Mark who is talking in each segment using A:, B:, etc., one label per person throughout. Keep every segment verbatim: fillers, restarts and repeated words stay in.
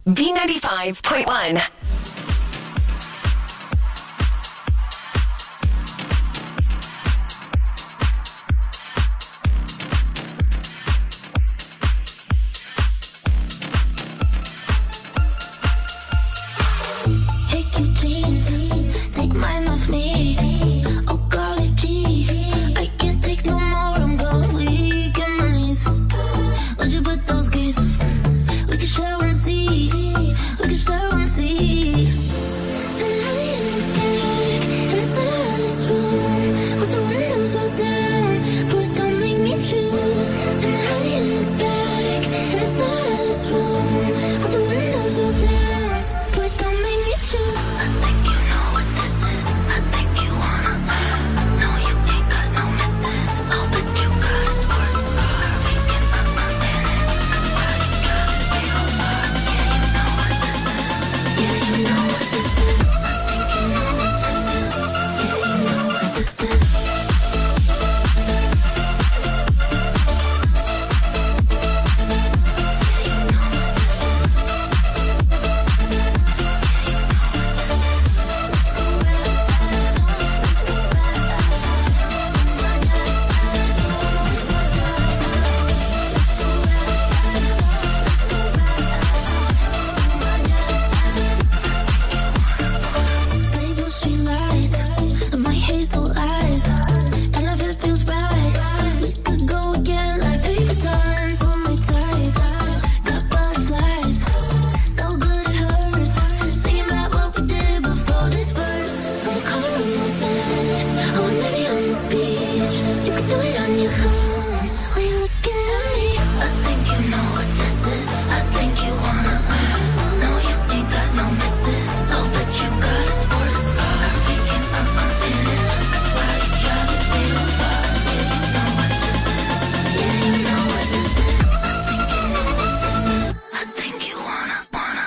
A: B ninety-five point one.
B: Take your jeans, take mine off me. Oh, golly gee, I can't take no more. I'm going weak in minds. Would you put those keys? We can share and see. We can share and see. And I in the back, in the center of this room, with the windows rolled down, but don't make me choose. And I in the back, in the center of this room, with the windows rolled down, but don't make me choose. I think you know what this is. I think you wanna. No, you ain't got no misses. I'll bet you got a sports car. We can up my minute while you drive it real far. Yeah, you know what this is. Yeah, you know what this is. I think you know what this is. Yeah, you know what this is. Label street lights and my hazel eyes, and if it feels right, we could go again like paper times on my type. Got butterflies, so good it hurts. Thinking about what we did before this verse. On the corner of my bed, or maybe on the beach. You could do it on your own. While you're looking at me, I think you know what this is. I think you wanna. No, you ain't got no misses. I'll bet you got a sports car. We can up my minute while you drive it real far. Yeah, you know what this is. Yeah, you know what this is. I think you know what this is. I think you wanna, wanna.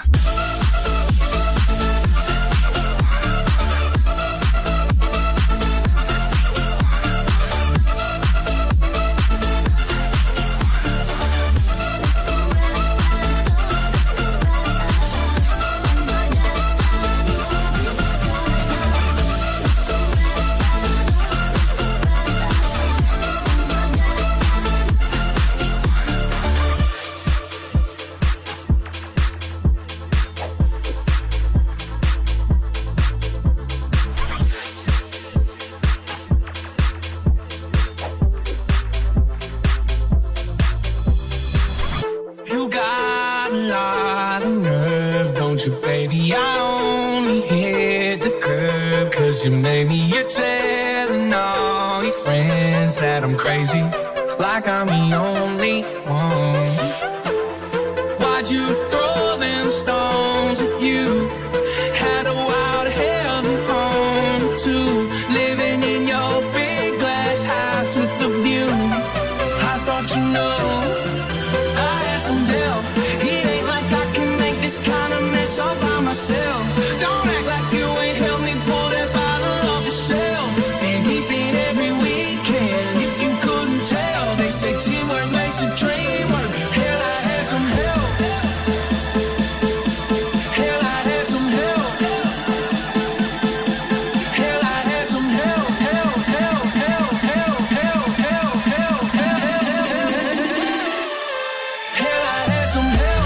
C: You got a lot of nerve, don't you, baby? I only hit the curb, cause you made me. You're telling all your friends that I'm crazy, like I'm the only one. Why'd you throw them stones at you? Had a wild heaven home too, living in your big glass house with the view. I thought you know I had some help. It ain't like I can make this kind of mess all by myself. Don't act like you ain't helped me pull that bottle off the shelf. And deep in every weekend, if you couldn't tell, they say teamwork makes a dream work. Hell, I had some help. Hell, I had some help. Hell, I had some help. Help, help, help, help, help, help, help, help, help. Hell, I had some help.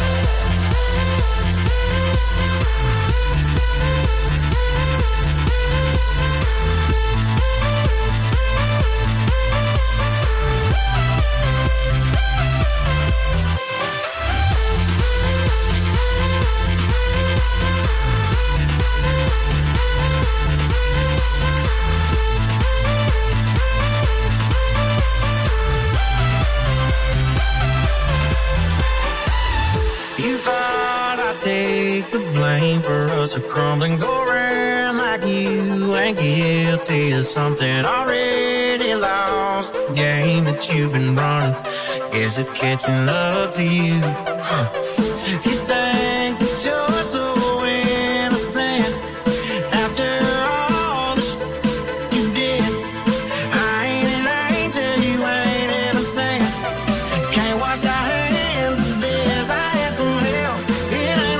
C: You thought I'd take the blame for us to crumble and go around like you ain't guilty of something already lost. The game that you've been running, guess it's catching up to you. Huh. You think that you're so innocent after all the shit you did. I ain't an angel, you ain't innocent. Can't wash our hands of this. I had some help. It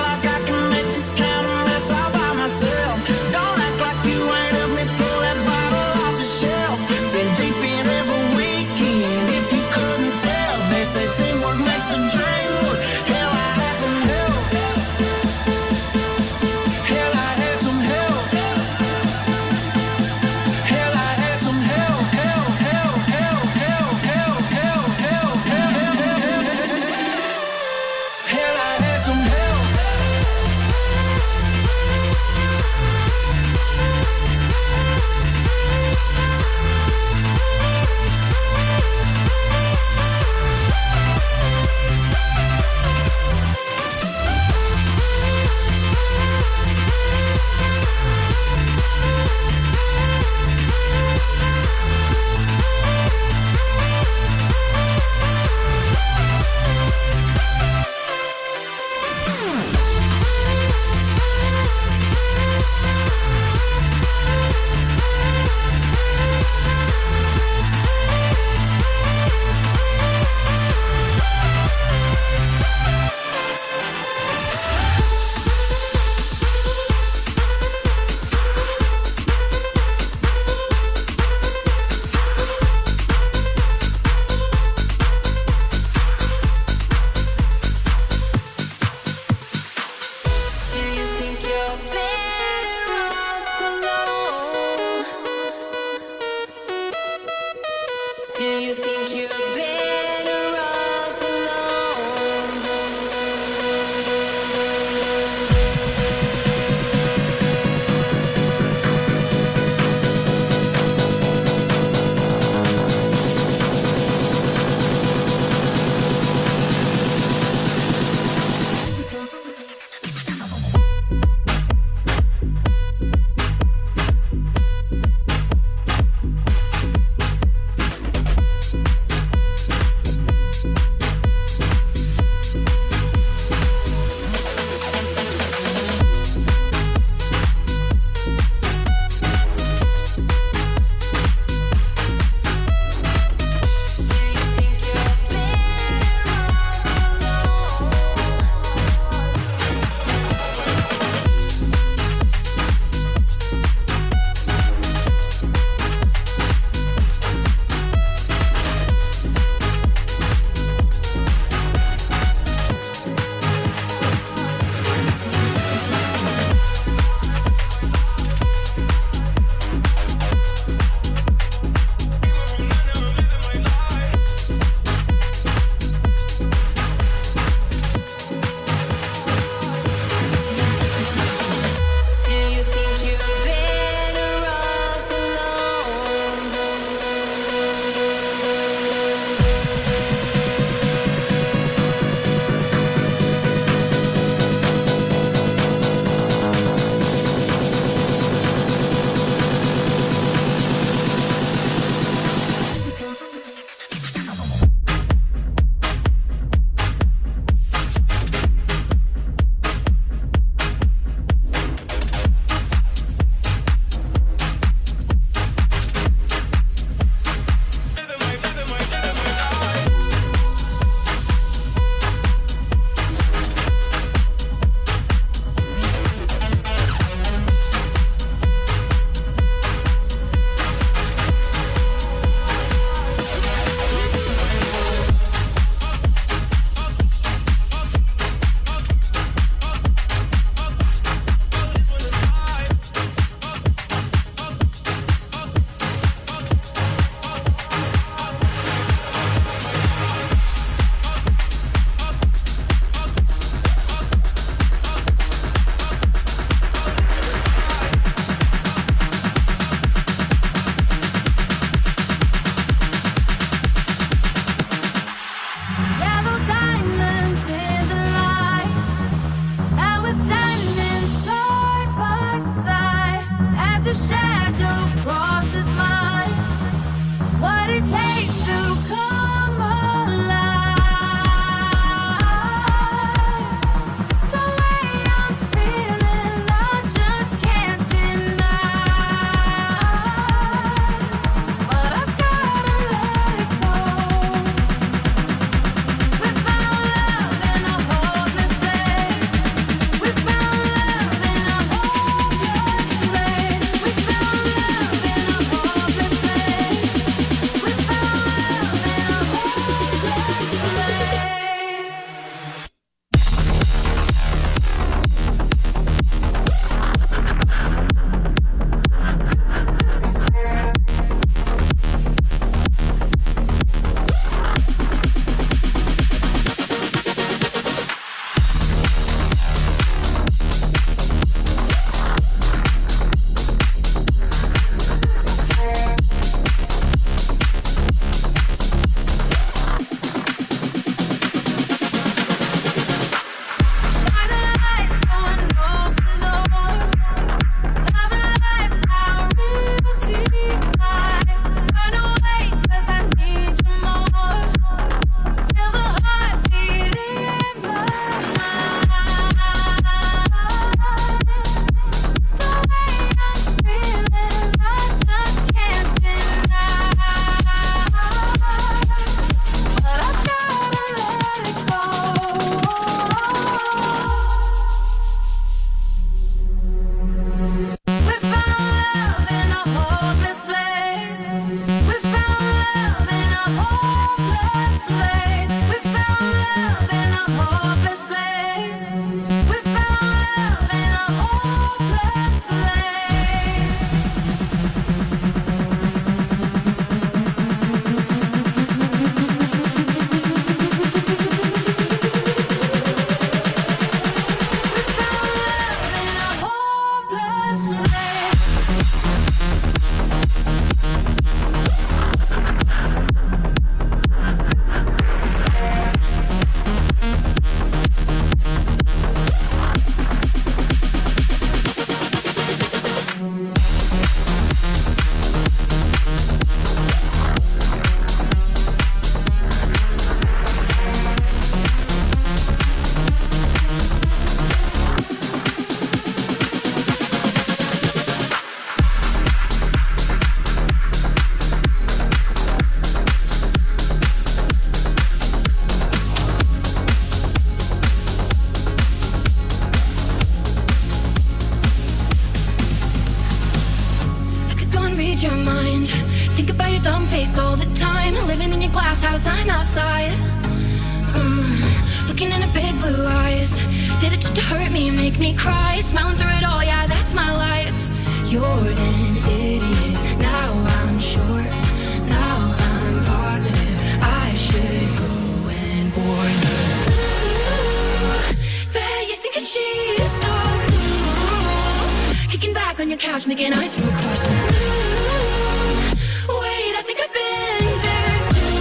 B: looking in her big blue eyes. Did it just to hurt me and make me cry? Smiling through it all, yeah, that's my life. You're an idiot, now I'm sure. Now I'm positive I should go and warn her. Ooh, bet you think that she is so cool. Kicking back on your couch, making eyes from across the room. Wait, I think I've been there too.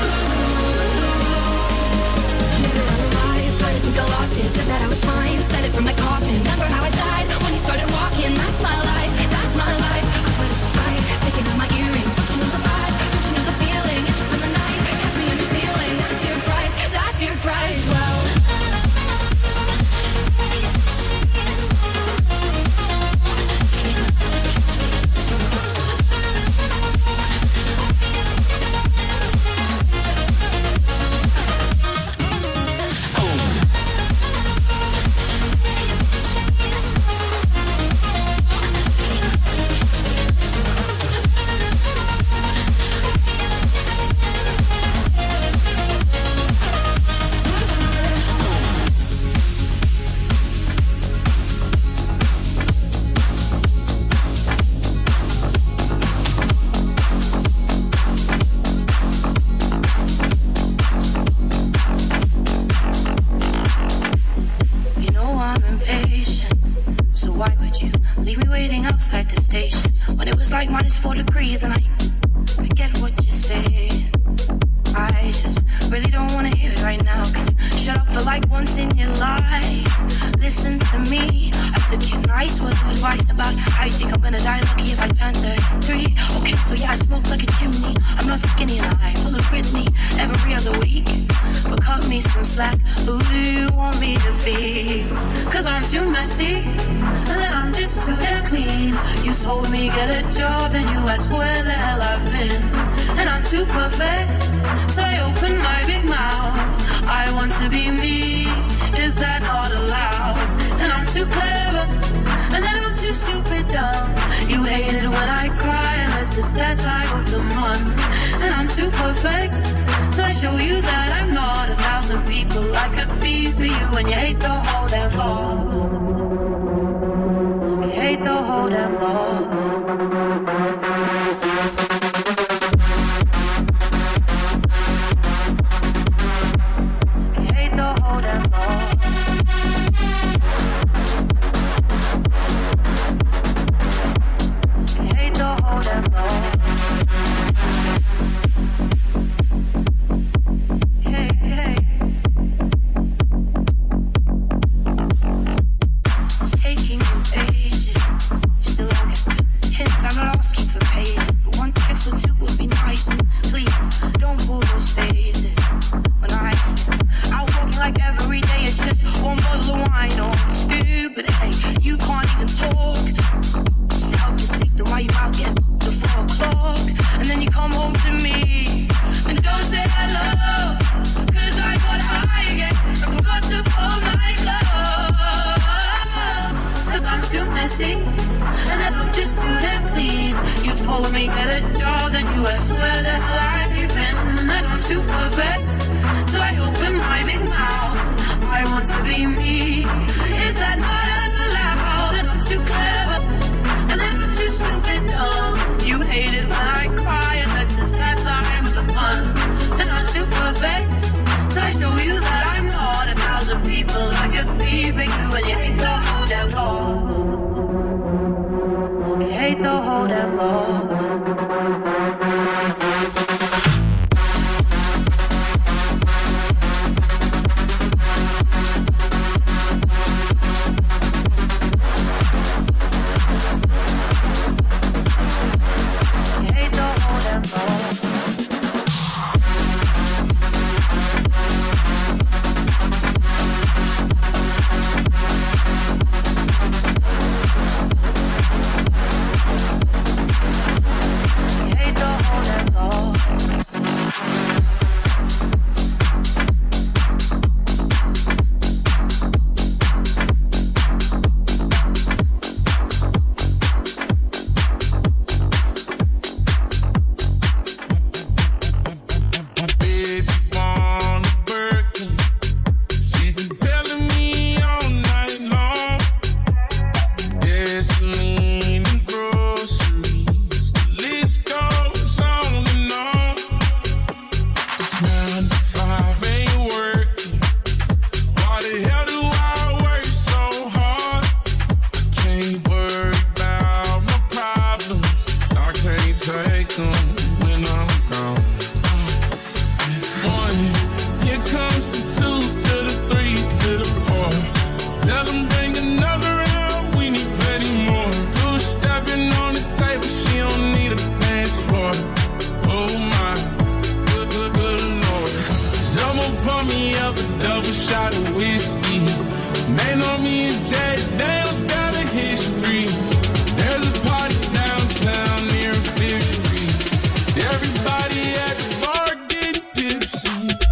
B: Never alive, but I think I lost it. Said that I was fine, said it from my coffin. Remember how I died when you started walking? That's my life, that's my life. I put up a fight, taking out my earrings. Don't you know the vibe? Don't you know the feeling? It's just been the night, catch me on your ceiling. That's your price, that's your price. Well, and I, I get what you're saying. I just really don't wanna hear it right now. Can you shut up for like once in your life? Listen to me. I took your nice words of advice about how you think I'm gonna die lucky if I turn thirty-three. Okay, so yeah, I smoke like a chimney. I'm not so skinny and I pull a Britney every other week. But cut me some slack. Who do you want me to be? Cause I'm too messy, and then I'm just too damn clean. You told me get a job and you asked where the hell I've been. And I'm too perfect, so I open my big mouth. I want to be me, is that not allowed? And I'm too clever, and then I'm too stupid dumb. You hate it when I cry, unless it's that time of the month. And I'm too perfect, so I show you that I'm not a thousand people I could be for you. And you hate the whole damn law. You hate the whole damn law.
C: me and Jay Dale's got a history. There's a party downtown near Fifth Street. Everybody at the bar getting tipsy.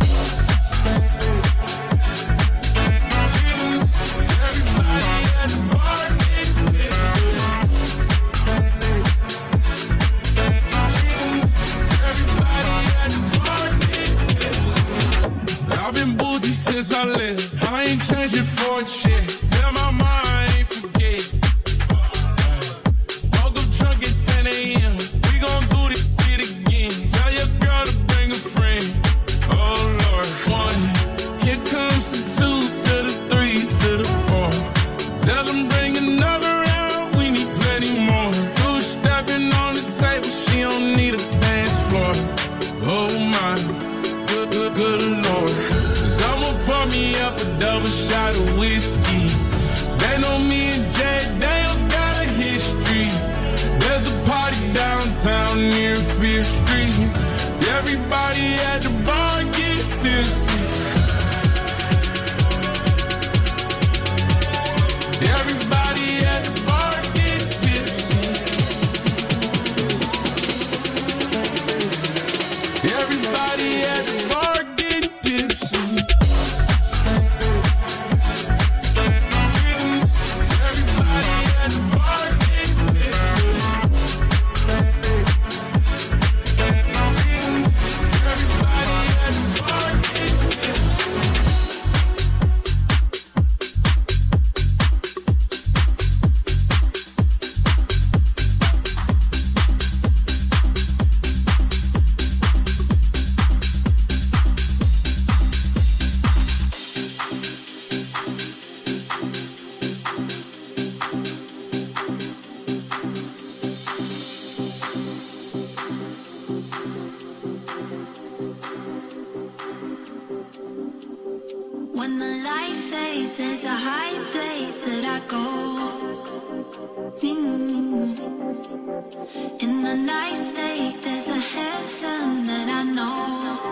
C: Everybody at the bar getting tipsy. Everybody at the bar getting tipsy. I've been boozy since I left. I ain't changing for a shit. Tell my mom I ain't forget. Woke up drunk at ten a.m. We gon' do this shit again. Tell your girl to bring a friend. Oh Lord, one. Here comes the two to the three to the four. Tell them bring another round. We need plenty more. Two stepping on the table. She don't need a dance floor. Oh my, good, good, good Lord. Someone pour me up a double shot of whiskey. They know me and Jay Dale's got a history. There's a party downtown near Fifth Street. Everybody at the bar get tipsy. Everybody at the bar get tipsy. Everybody at the bar get tipsy. Everybody at the bar get tipsy. Everybody at the bar get
B: When the light fades, there's a high place that I go. Mm. In the night state, there's a heaven that I know.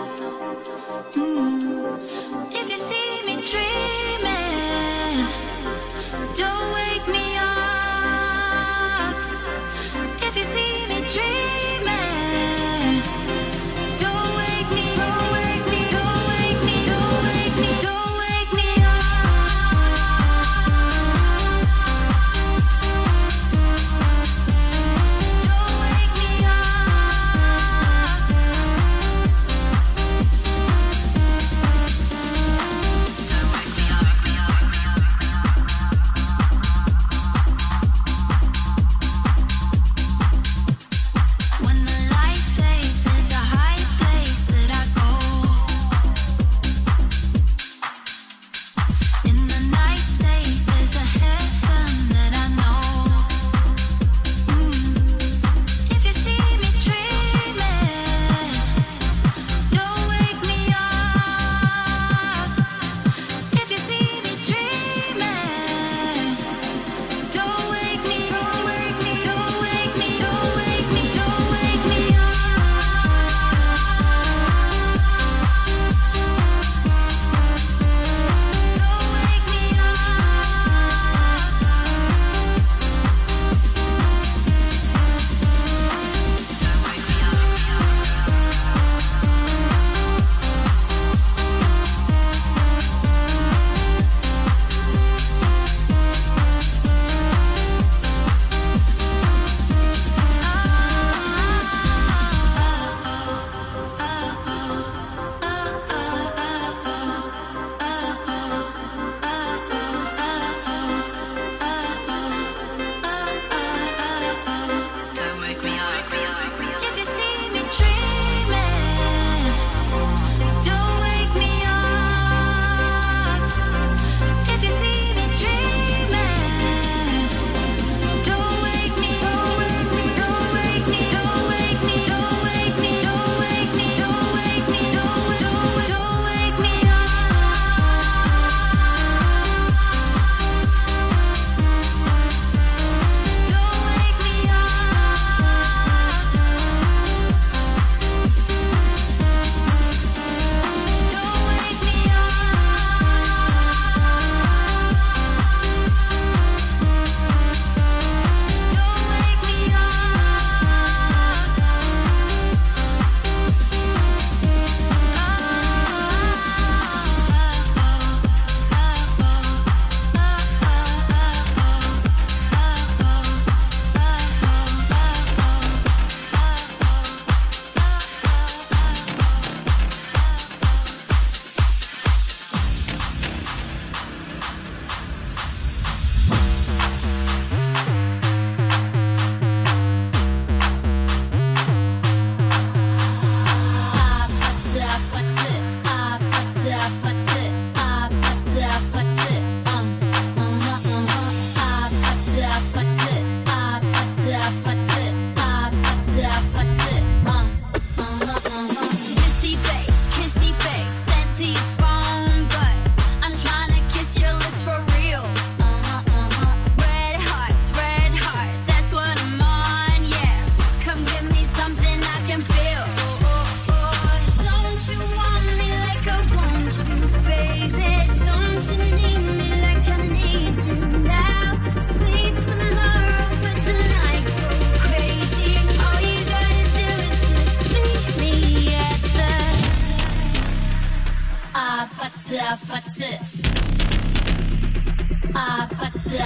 B: Mm. If you see me dreaming, don't wake me up. If you see me dreaming, don't wake me, don't wake me, don't wake me, don't wake me, don't wake me up. Don't wake me up. Don't wake me up.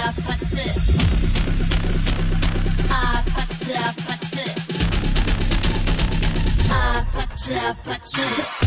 B: 아파트 아파트 아파트 아파트 아파트